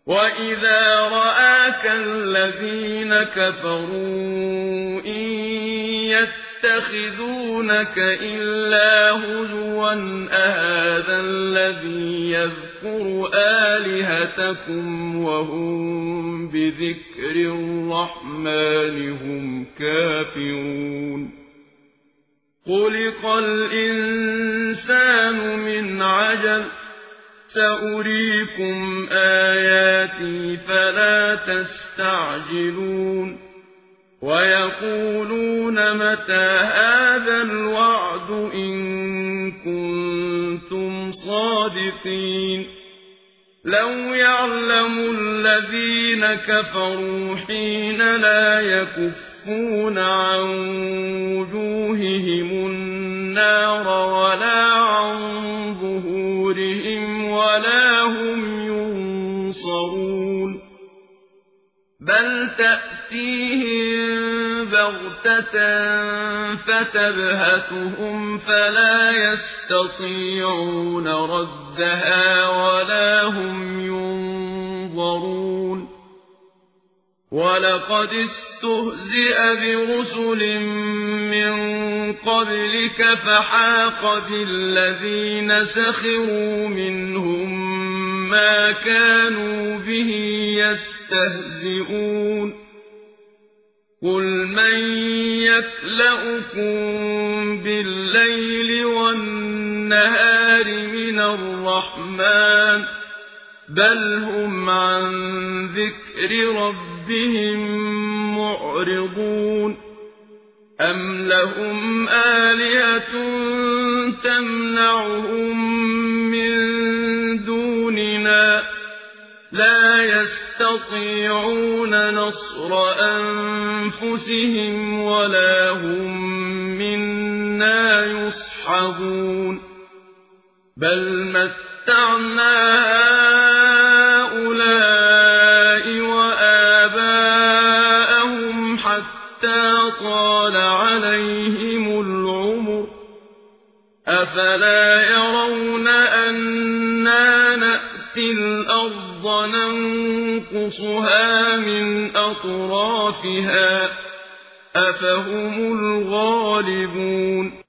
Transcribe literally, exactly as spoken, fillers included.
وَإِذَا رَآكَ الَّذِينَ كَفَرُوا إِن يَتَّخِذُونَكَ إِلَّا هُزُوًا أَهَٰذَا الَّذِي يَذْكُرُ آلِهَتَكُمْ وَهُم بِذِكْرِ الرَّحْمَٰنِ هُمْ كَافِرُونَ خُلِقَ الْإِنسَانُ مِنْ عَجَلٍ ۚ سَأُرِيكُمْ آيَاتِي فَلَا تَسْتَعْجِلُونِ وَيَقُولُونَ مَتَىٰ هَٰذَا الْوَعْدُ إِن كُنتُمْ صَادِقِينَ لَوْ يَعْلَمُ الَّذِينَ كَفَرُوا حِينَ لَا يَكُفُّونَ عَن وُجُوهِهِمُ النَّارَ وَلَا عَن ظُهُورِهِمْ وَلَا هُمْ يُنصَرُونَ بَلْ تَأْتِيهِم بَغْتَةً فَتَبْهَتُهُمْ فَلَا يَسْتَطِيعُونَ رَدَّهَا وَلَا هُمْ يُنظَرُونَ وَلَقَدِ اسْتُهْزِئَ بِرُسُلٍ مِّن قَبْلِكَ فَحَاقَ بِالَّذِينَ سَخِرُوا مِنْهُم مَّا كَانُوا بِهِ يَسْتَهْزِئُونَ قُلْ مَن يَكْلَؤُكُم بِاللَّيْلِ وَالنَّهَارِ مِنَ الرَّحْمَٰنِ بَلْ هُمْ عَن ذِكْرِ رَبِّهِم مُّعْرِضُونَ أَمْ لَهُمْ آلِهَةٌ تَمْنَعُهُم مِّن دُونِنَا ۚ لَا يَسْتَطِيعُونَ نَصْرَ أَنفُسِهِمْ وَلَا هُم مِّنَّا يُصْحَبُونَ بَلْ مَتَّعْنَا هَٰؤُلَاءِ وَآبَاءَهُمْ حَتَّىٰ طَالَ عَلَيْهِمُ الْعُمُرُ ۗ أَفَلَا يَرَوْنَ أَنَّا نَأْتِي الْأَرْضَ نَنقُصُهَا مِنْ أَطْرَافِهَا ۚ أَفَهُمُ الْغَالِبُونَ